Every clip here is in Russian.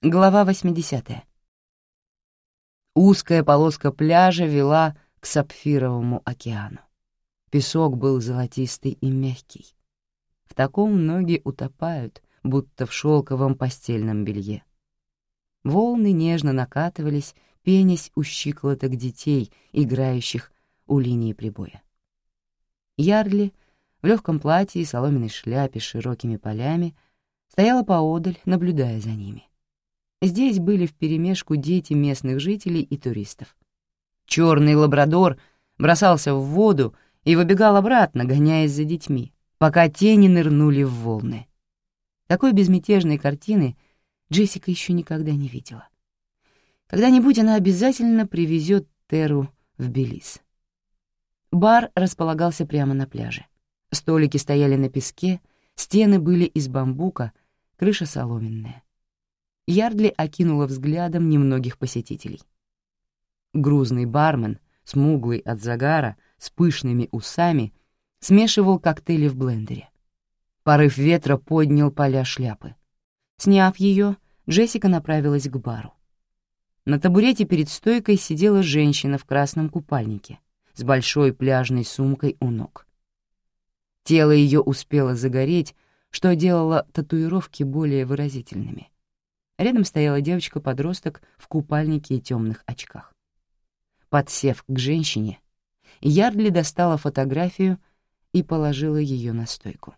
Глава 80. Узкая полоска пляжа вела к сапфировому океану. Песок был золотистый и мягкий. В таком ноги утопают, будто в шелковом постельном белье. Волны нежно накатывались, пенясь у щиколоток детей, играющих у линии прибоя. Ярдли в легком платье и соломенной шляпе с широкими полями стояла поодаль, наблюдая за ними. Здесь были вперемешку дети местных жителей и туристов. Черный лабрадор бросался в воду и выбегал обратно, гоняясь за детьми, пока те не нырнули в волны. Такой безмятежной картины Джессика еще никогда не видела. Когда-нибудь она обязательно привезет Теру в Белиз. Бар располагался прямо на пляже. Столики стояли на песке, стены были из бамбука, крыша соломенная. Ярдли окинула взглядом немногих посетителей. Грузный бармен, смуглый от загара, с пышными усами, смешивал коктейли в блендере. Порыв ветра поднял поля шляпы. Сняв ее, Джессика направилась к бару. На табурете перед стойкой сидела женщина в красном купальнике с большой пляжной сумкой у ног. Тело ее успело загореть, что делало татуировки более выразительными. Рядом стояла девочка-подросток в купальнике и темных очках. Подсев к женщине, Ярдли достала фотографию и положила ее на стойку.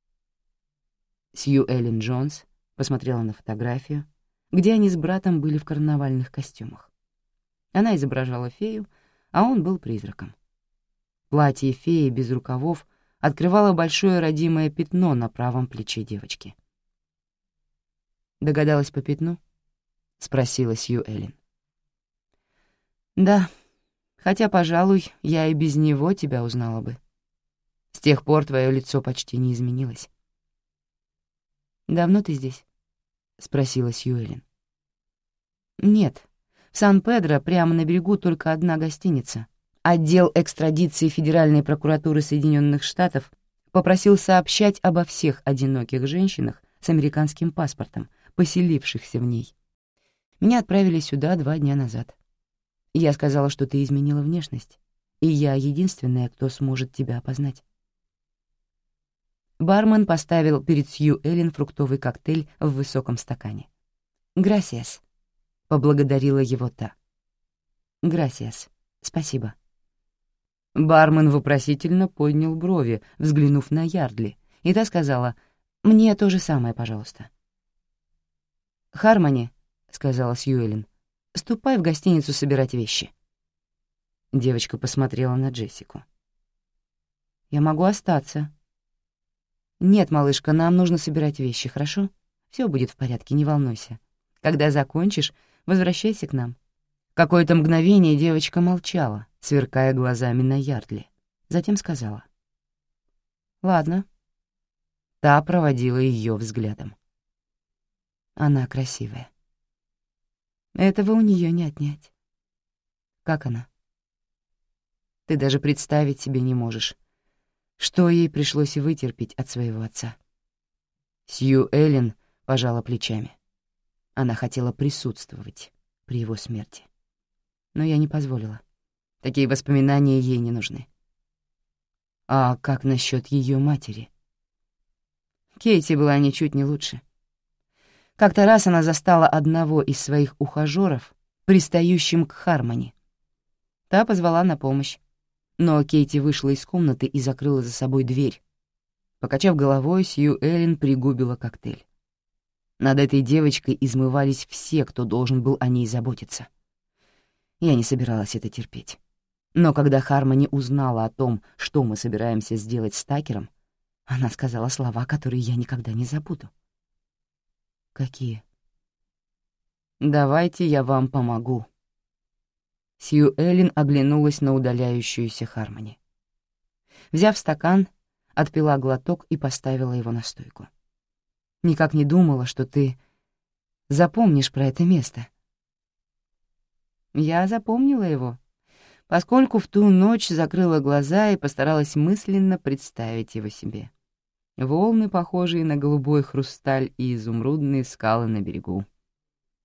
Сью Эллен Джонс посмотрела на фотографию, где они с братом были в карнавальных костюмах. Она изображала фею, а он был призраком. Платье феи без рукавов открывало большое родимое пятно на правом плече девочки. «Догадалась по пятну?» — спросила Сью Эллен. «Да, хотя, пожалуй, я и без него тебя узнала бы. С тех пор твое лицо почти не изменилось». «Давно ты здесь?» — спросила Сью Эллен. «Нет, в Сан-Педро прямо на берегу только одна гостиница. Отдел экстрадиции Федеральной прокуратуры Соединенных Штатов попросил сообщать обо всех одиноких женщинах с американским паспортом, поселившихся в ней. Меня отправили сюда 2 дня назад. Я сказала, что ты изменила внешность, и я единственная, кто сможет тебя опознать». Бармен поставил перед Сью Эллен фруктовый коктейль в высоком стакане. «Грасиас», — поблагодарила его та. «Грасиас, спасибо». Бармен вопросительно поднял брови, взглянув на Ярдли, и та сказала: «Мне то же самое, пожалуйста». «Хармони», — сказала Сью Эллен, — «ступай в гостиницу собирать вещи». Девочка посмотрела на Джессику. «Я могу остаться». «Нет, малышка, нам нужно собирать вещи, хорошо? Все будет в порядке, не волнуйся. Когда закончишь, возвращайся к нам». Какое-то мгновение девочка молчала, сверкая глазами на Ярдли. Затем сказала: «Ладно». Та проводила ее взглядом. «Она красивая. Этого у нее не отнять». «Как она?» «Ты даже представить себе не можешь, что ей пришлось вытерпеть от своего отца». Сью Эллен пожала плечами. Она хотела присутствовать при его смерти. Но я не позволила. Такие воспоминания ей не нужны. А как насчет ее матери? Кейти была ничуть не лучше. Как-то раз она застала одного из своих ухажёров, пристающим к Хармони. Та позвала на помощь, но Кейти вышла из комнаты и закрыла за собой дверь. Покачав головой, Сью Эллен пригубила коктейль. Над этой девочкой измывались все, кто должен был о ней заботиться. Я не собиралась это терпеть. Но когда Хармони узнала о том, что мы собираемся сделать с Такером, она сказала слова, которые я никогда не забуду. «Какие?» «Давайте я вам помогу». Сью Эллен оглянулась на удаляющуюся Хармони. Взяв стакан, отпила глоток и поставила его на стойку. «Никак не думала, что ты запомнишь про это место». Я запомнила его, поскольку в ту ночь закрыла глаза и постаралась мысленно представить его себе. Волны, похожие на голубой хрусталь, и изумрудные скалы на берегу.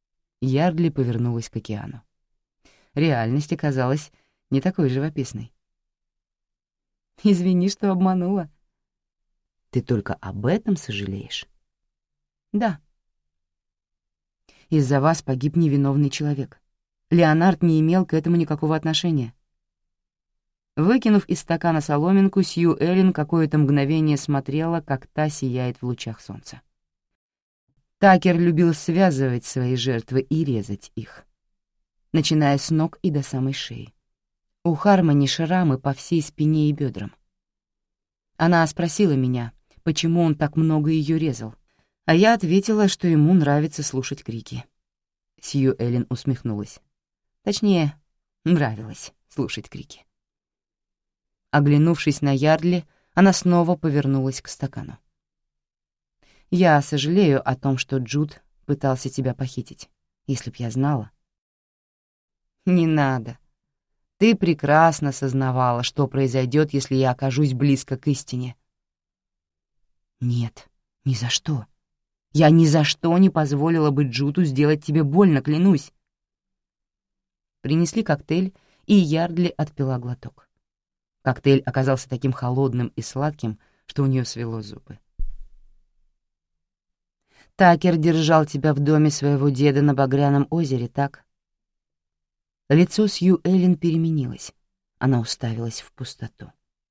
Ярдли повернулась к океану. Реальность оказалась не такой живописной. «Извини, что обманула». «Ты только об этом сожалеешь?» «Да». «Из-за вас погиб невиновный человек. Леонард не имел к этому никакого отношения». Выкинув из стакана соломинку, Сью Эллен какое-то мгновение смотрела, как та сияет в лучах солнца. Такер любил связывать свои жертвы и резать их, начиная с ног и до самой шеи. У Хармони шрамы по всей спине и бедрам. Она спросила меня, почему он так много ее резал, а я ответила, что ему нравится слушать крики. Сью Эллен усмехнулась. Точнее, нравилось слушать крики. Оглянувшись на Ярдли, она снова повернулась к стакану. «Я сожалею о том, что Джуд пытался тебя похитить, если б я знала». «Не надо. Ты прекрасно сознавала, что произойдет, если я окажусь близко к истине». «Нет, ни за что. Я ни за что не позволила бы Джуду сделать тебе больно, клянусь». Принесли коктейль, и Ярдли отпила глоток. Коктейль оказался таким холодным и сладким, что у нее свело зубы. «Такер держал тебя в доме своего деда на Багряном озере, так?» Лицо Сью Эллен переменилось. Она уставилась в пустоту.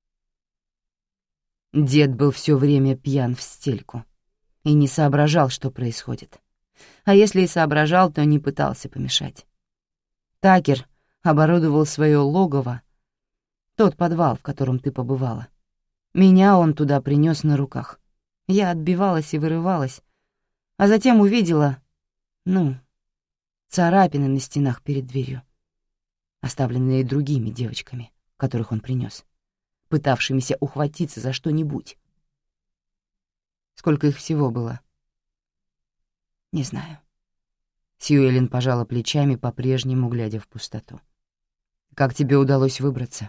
Дед был все время пьян в стельку и не соображал, что происходит. А если и соображал, то не пытался помешать. Такер оборудовал свое логово, тот подвал, в котором ты побывала. Меня он туда принес на руках. Я отбивалась и вырывалась, а затем увидела, царапины на стенах перед дверью, оставленные другими девочками, которых он принес, пытавшимися ухватиться за что-нибудь. Сколько их всего было? Не знаю. Сью Эллен пожала плечами, по-прежнему глядя в пустоту. Как тебе удалось выбраться?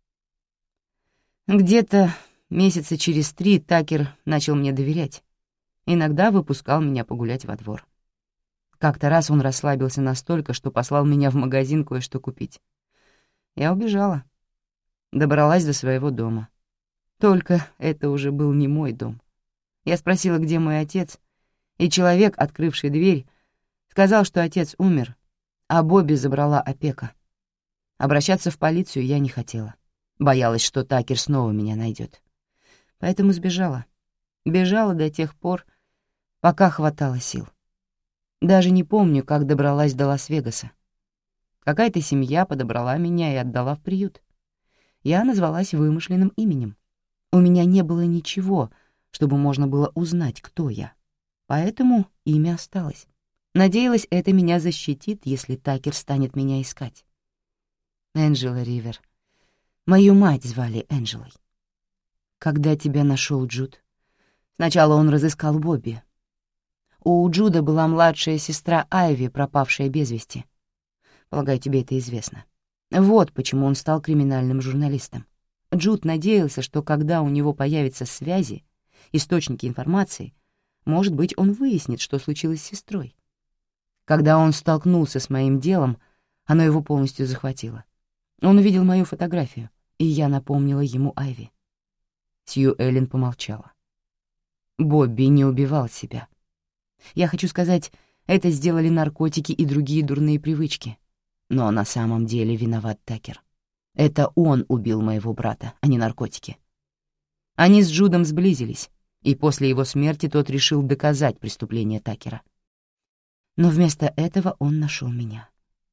Где-то месяца через 3 Такер начал мне доверять. Иногда выпускал меня погулять во двор. Как-то раз он расслабился настолько, что послал меня в магазин кое-что купить. Я убежала. Добралась до своего дома. Только это уже был не мой дом. Я спросила, где мой отец, и человек, открывший дверь, сказал, что отец умер, а Бобби забрала опека. Обращаться в полицию я не хотела. Боялась, что Такер снова меня найдет. Поэтому сбежала. Бежала до тех пор, пока хватало сил. Даже не помню, как добралась до Лас-Вегаса. Какая-то семья подобрала меня и отдала в приют. Я назвалась вымышленным именем. У меня не было ничего, чтобы можно было узнать, кто я. Поэтому имя осталось. Надеялась, это меня защитит, если Такер станет меня искать. Энджела Ривер. Мою мать звали Энджелой. Когда тебя нашел Джуд? Сначала он разыскал Бобби. У Джуда была младшая сестра Айви, пропавшая без вести. Полагаю, тебе это известно. Вот почему он стал криминальным журналистом. Джуд надеялся, что когда у него появятся связи, источники информации, может быть, он выяснит, что случилось с сестрой. Когда он столкнулся с моим делом, оно его полностью захватило. Он увидел мою фотографию, и я напомнила ему Айви. Сью Эллен помолчала. Бобби не убивал себя. Я хочу сказать, это сделали наркотики и другие дурные привычки. Но на самом деле виноват Такер. Это он убил моего брата, а не наркотики. Они с Джудом сблизились, и после его смерти тот решил доказать преступление Такера. Но вместо этого он нашел меня.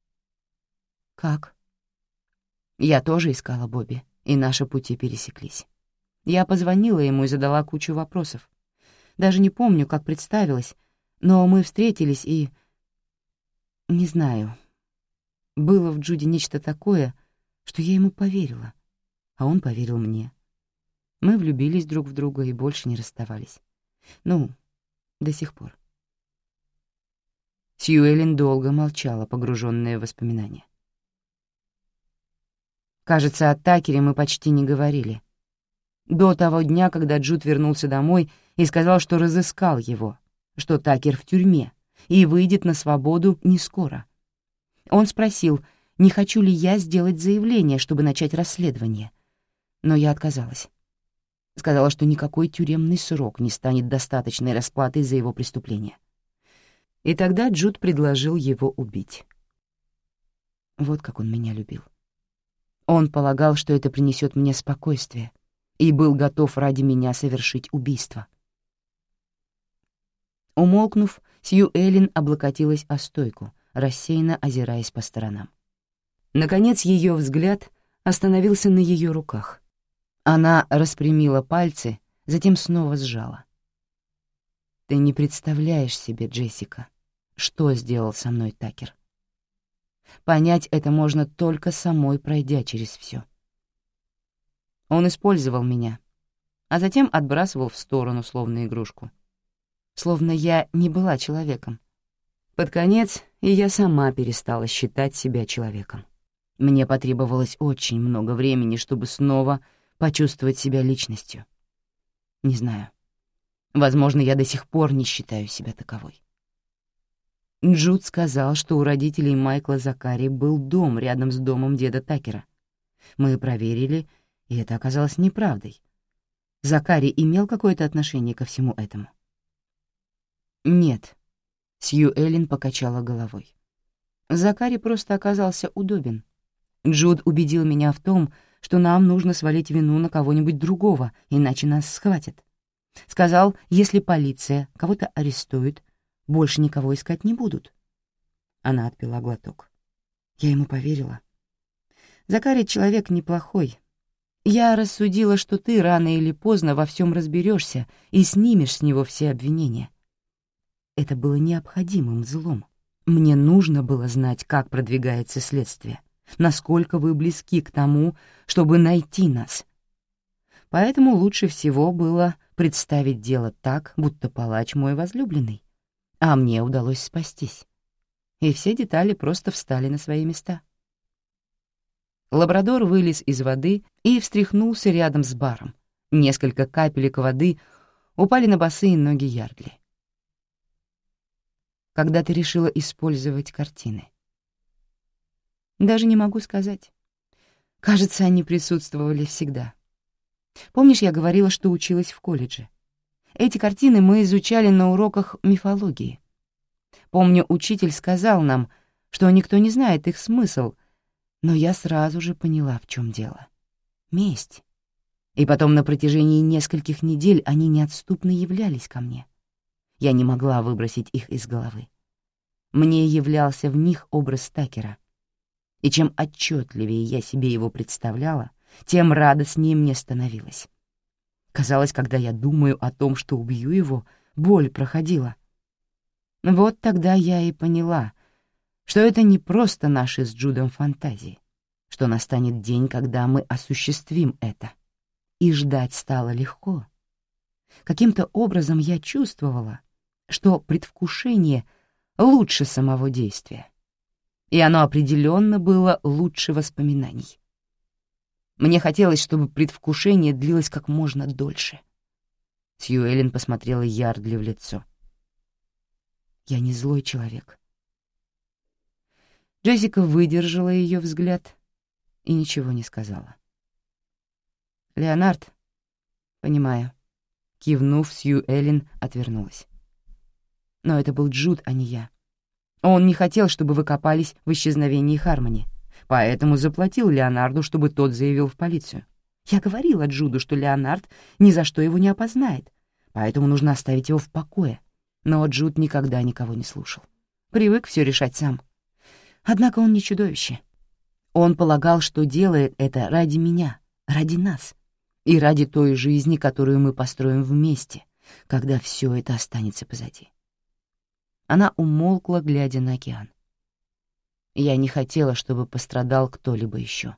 Как? Я тоже искала Бобби, и наши пути пересеклись. Я позвонила ему и задала кучу вопросов. Даже не помню, как представилась, но мы встретились и... Не знаю. Было в Джуде нечто такое, что я ему поверила, а он поверил мне. Мы влюбились друг в друга и больше не расставались. До сих пор. Сью Эллен долго молчала, погруженная в воспоминания. Кажется, о Такере мы почти не говорили. До того дня, когда Джуд вернулся домой и сказал, что разыскал его, что Такер в тюрьме, и выйдет на свободу не скоро. Он спросил, не хочу ли я сделать заявление, чтобы начать расследование. Но я отказалась. Сказала, что никакой тюремный срок не станет достаточной расплатой за его преступление. И тогда Джуд предложил его убить. Вот как он меня любил. Он полагал, что это принесет мне спокойствие, и был готов ради меня совершить убийство. Умолкнув, Сью Эллен облокотилась о стойку, рассеянно озираясь по сторонам. Наконец ее взгляд остановился на ее руках. Она распрямила пальцы, затем снова сжала. «Ты не представляешь себе, Джессика, что сделал со мной Такер. Понять это можно только самой, пройдя через все. Он использовал меня, а затем отбрасывал в сторону, словно игрушку. Словно я не была человеком. Под конец и я сама перестала считать себя человеком. Мне потребовалось очень много времени, чтобы снова почувствовать себя личностью. Не знаю. Возможно, я до сих пор не считаю себя таковой. Джуд сказал, что у родителей Майкла Закари был дом рядом с домом деда Такера. Мы проверили, и это оказалось неправдой. Закари имел какое-то отношение ко всему этому? Нет. Сью Эллен покачала головой. Закари просто оказался удобен. Джуд убедил меня в том, что нам нужно свалить вину на кого-нибудь другого, иначе нас схватят. Сказал, если полиция кого-то арестует, больше никого искать не будут. Она отпила глоток. Я ему поверила. Закари человек неплохой. Я рассудила, что ты рано или поздно во всем разберешься и снимешь с него все обвинения. Это было необходимым злом. Мне нужно было знать, как продвигается следствие, насколько вы близки к тому, чтобы найти нас. Поэтому лучше всего было представить дело так, будто палач мой возлюбленный, а мне удалось спастись. И все детали просто встали на свои места. Лабрадор вылез из воды и встряхнулся рядом с баром. Несколько капелек воды упали на босые ноги Ярдли. Когда ты решила использовать картины? Даже не могу сказать. Кажется, они присутствовали всегда. Помнишь, я говорила, что училась в колледже? Эти картины мы изучали на уроках мифологии. Помню, учитель сказал нам, что никто не знает их смысл, но я сразу же поняла, в чем дело. Месть. И потом на протяжении нескольких недель они неотступно являлись ко мне. Я не могла выбросить их из головы. Мне являлся в них образ Такера. И чем отчетливее я себе его представляла, тем радостнее мне становилось. Казалось, когда я думаю о том, что убью его, боль проходила. Вот тогда я и поняла, что это не просто наши с Джудом фантазии, что настанет день, когда мы осуществим это. И ждать стало легко. Каким-то образом я чувствовала, что предвкушение лучше самого действия. И оно определенно было лучше воспоминаний. Мне хотелось, чтобы предвкушение длилось как можно дольше. Сью Эллен посмотрела Ярдли в лицо. «Я не злой человек». Джессика выдержала ее взгляд и ничего не сказала. «Леонард?» «Понимаю». Кивнув, Сью Эллен отвернулась. «Но это был Джуд, а не я. Он не хотел, чтобы вы копались в исчезновении Хармони, поэтому заплатил Леонарду, чтобы тот заявил в полицию. Я говорила Джуду, что Леонард ни за что его не опознает, поэтому нужно оставить его в покое. Но Джуд никогда никого не слушал. Привык все решать сам. Однако он не чудовище. Он полагал, что делает это ради меня, ради нас и ради той жизни, которую мы построим вместе, когда все это останется позади». Она умолкла, глядя на океан. Я не хотела, чтобы пострадал кто-либо еще.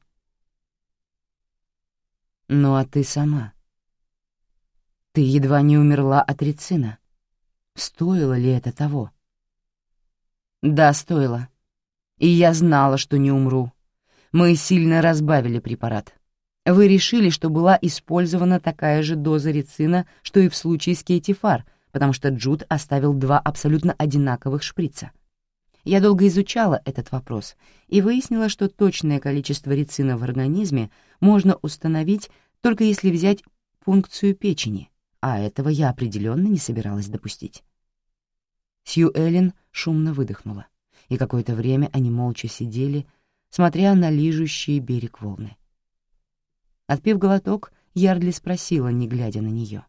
«Ну а ты сама? Ты едва не умерла от рицина. Стоило ли это того?» «Да, стоило. И я знала, что не умру. Мы сильно разбавили препарат. Вы решили, что была использована такая же доза рицина, что и в случае с Кейти Фар, потому что Джуд оставил 2 абсолютно одинаковых шприца. Я долго изучала этот вопрос и выяснила, что точное количество рицина в организме можно установить только если взять пункцию печени, а этого я определенно не собиралась допустить. Сью Эллен шумно выдохнула, и какое-то время они молча сидели, смотря на лижущий берег волны. Отпив глоток, Ярдли спросила, не глядя на нее: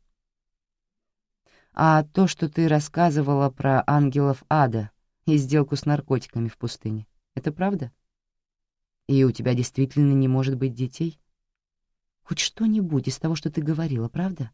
«А то, что ты рассказывала про ангелов ада и сделку с наркотиками в пустыне, это правда? И у тебя действительно не может быть детей? Хоть что-нибудь из того, что ты говорила, правда?»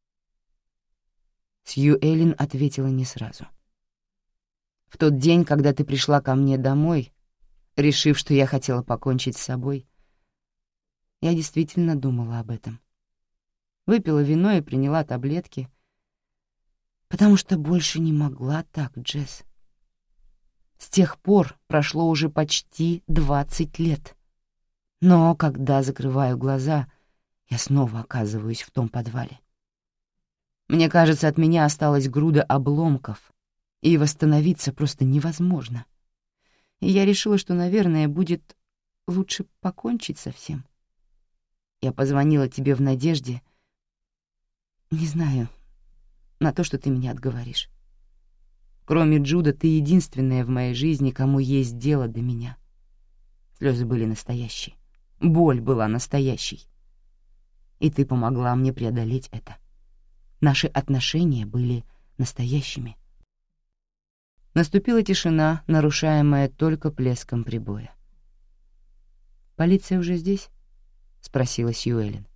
Сью Эллен ответила не сразу. «В тот день, когда ты пришла ко мне домой, решив, что я хотела покончить с собой, я действительно думала об этом. Выпила вино и приняла таблетки, потому что больше не могла так, Джесс. С тех пор прошло уже почти 20 лет. Но когда закрываю глаза, я снова оказываюсь в том подвале. Мне кажется, от меня осталась груда обломков, и восстановиться просто невозможно. И я решила, что, наверное, будет лучше покончить со всем. Я позвонила тебе в надежде, не знаю, на то, что ты меня отговоришь. Кроме Джуда, ты единственная в моей жизни, кому есть дело до меня. Слезы были настоящие, боль была настоящей. И ты помогла мне преодолеть это. Наши отношения были настоящими. Наступила тишина, нарушаемая только плеском прибоя. «Полиция уже здесь?» — спросила Сью Эллен.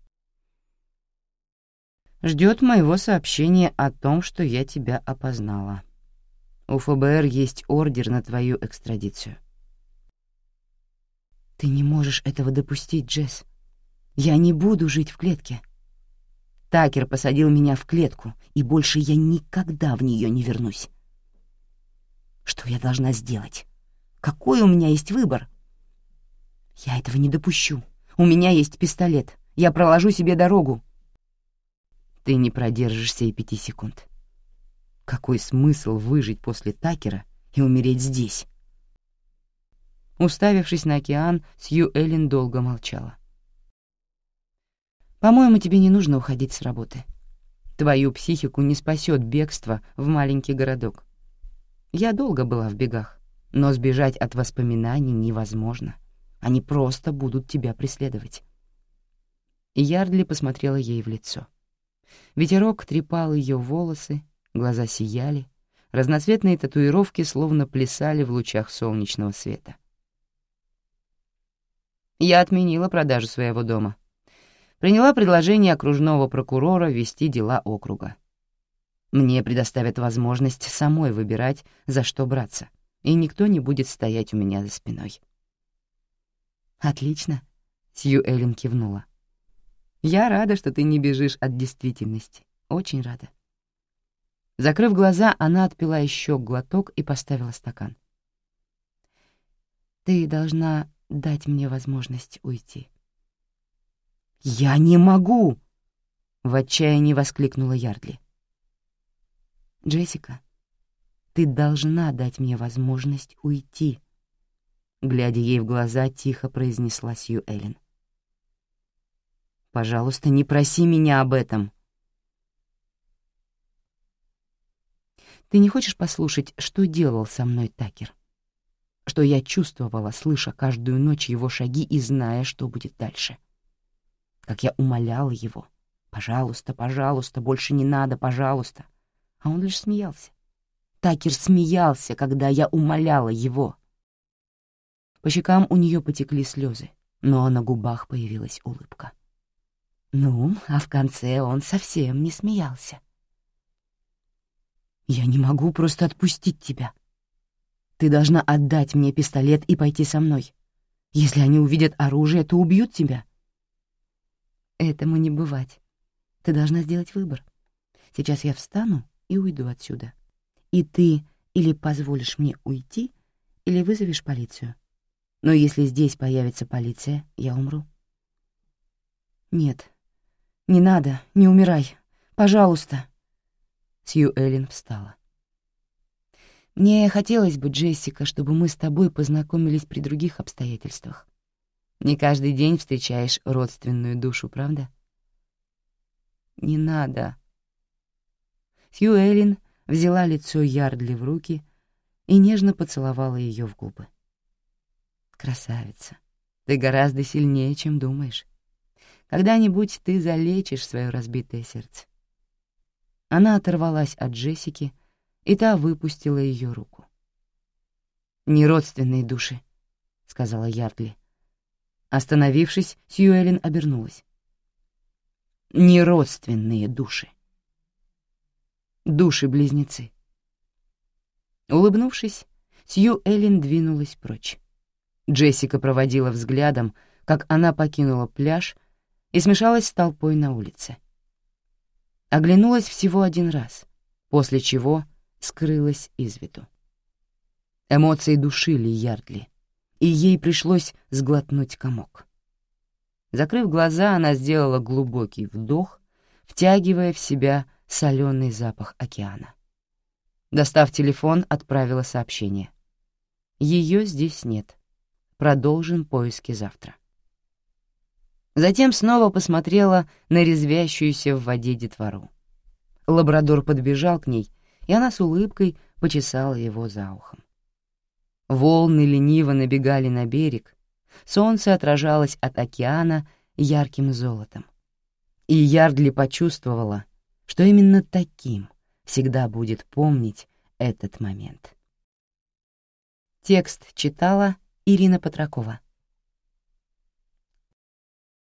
«Ждет моего сообщения о том, что я тебя опознала. У ФБР есть ордер на твою экстрадицию». «Ты не можешь этого допустить, Джесс. Я не буду жить в клетке. Такер посадил меня в клетку, и больше я никогда в нее не вернусь. Что я должна сделать? Какой у меня есть выбор? Я этого не допущу. У меня есть пистолет. Я проложу себе дорогу». «Ты не продержишься и 5 секунд. Какой смысл выжить после Такера и умереть здесь?» Уставившись на океан, Сью Эллен долго молчала. «По-моему, тебе не нужно уходить с работы. Твою психику не спасет бегство в маленький городок. Я долго была в бегах, но сбежать от воспоминаний невозможно. Они просто будут тебя преследовать». Ярдли посмотрела ей в лицо. Ветерок трепал ее волосы, глаза сияли, разноцветные татуировки словно плясали в лучах солнечного света. «Я отменила продажу своего дома. Приняла предложение окружного прокурора вести дела округа. Мне предоставят возможность самой выбирать, за что браться, и никто не будет стоять у меня за спиной». «Отлично», — Сью Эллен кивнула. «Я рада, что ты не бежишь от действительности. Очень рада». Закрыв глаза, она отпила еще глоток и поставила стакан. «Ты должна дать мне возможность уйти». «Я не могу!» — в отчаянии воскликнула Ярдли. «Джессика, ты должна дать мне возможность уйти», — глядя ей в глаза, тихо произнесла Сью Эллен. «Пожалуйста, не проси меня об этом». «Ты не хочешь послушать, что делал со мной Такер? Что я чувствовала, слыша каждую ночь его шаги и зная, что будет дальше? Как я умоляла его: пожалуйста, пожалуйста, больше не надо, пожалуйста». А он лишь смеялся. Такер смеялся, когда я умоляла его. По щекам у нее потекли слезы, но на губах появилась улыбка. Ну, а в конце он совсем не смеялся. «Я не могу просто отпустить тебя. Ты должна отдать мне пистолет и пойти со мной. Если они увидят оружие, то убьют тебя». «Этому не бывать. Ты должна сделать выбор. Сейчас я встану и уйду отсюда. И ты или позволишь мне уйти, или вызовешь полицию. Но если здесь появится полиция, я умру». «Нет, не надо, не умирай. Пожалуйста». Сью Эллен встала. «Мне хотелось бы, Джессика, чтобы мы с тобой познакомились при других обстоятельствах. Не каждый день встречаешь родственную душу, правда?» «Не надо». Сью Эллен взяла лицо Ярдли в руки и нежно поцеловала ее в губы. «Красавица, ты гораздо сильнее, чем думаешь. Когда-нибудь ты залечишь свое разбитое сердце». Она оторвалась от Джессики, и та выпустила ее руку. «Не родственные души», — сказала Ярдли. Остановившись, Сью Эллен обернулась. «Не родственные души. Души-близнецы». Улыбнувшись, Сью Эллен двинулась прочь. Джессика проводила взглядом, как она покинула пляж и смешалась с толпой на улице. Оглянулась всего один раз, после чего скрылась из виду. Эмоции душили Ярдли, и ей пришлось сглотнуть комок. Закрыв глаза, она сделала глубокий вдох, втягивая в себя соленый запах океана. Достав телефон, отправила сообщение. «Ее здесь нет. Продолжим поиски завтра». Затем снова посмотрела на резвящуюся в воде детвору. Лабрадор подбежал к ней, и она с улыбкой почесала его за ухом. Волны лениво набегали на берег, солнце отражалось от океана ярким золотом. И Ярдли почувствовала, что именно таким всегда будет помнить этот момент. Текст читала Ирина Патракова.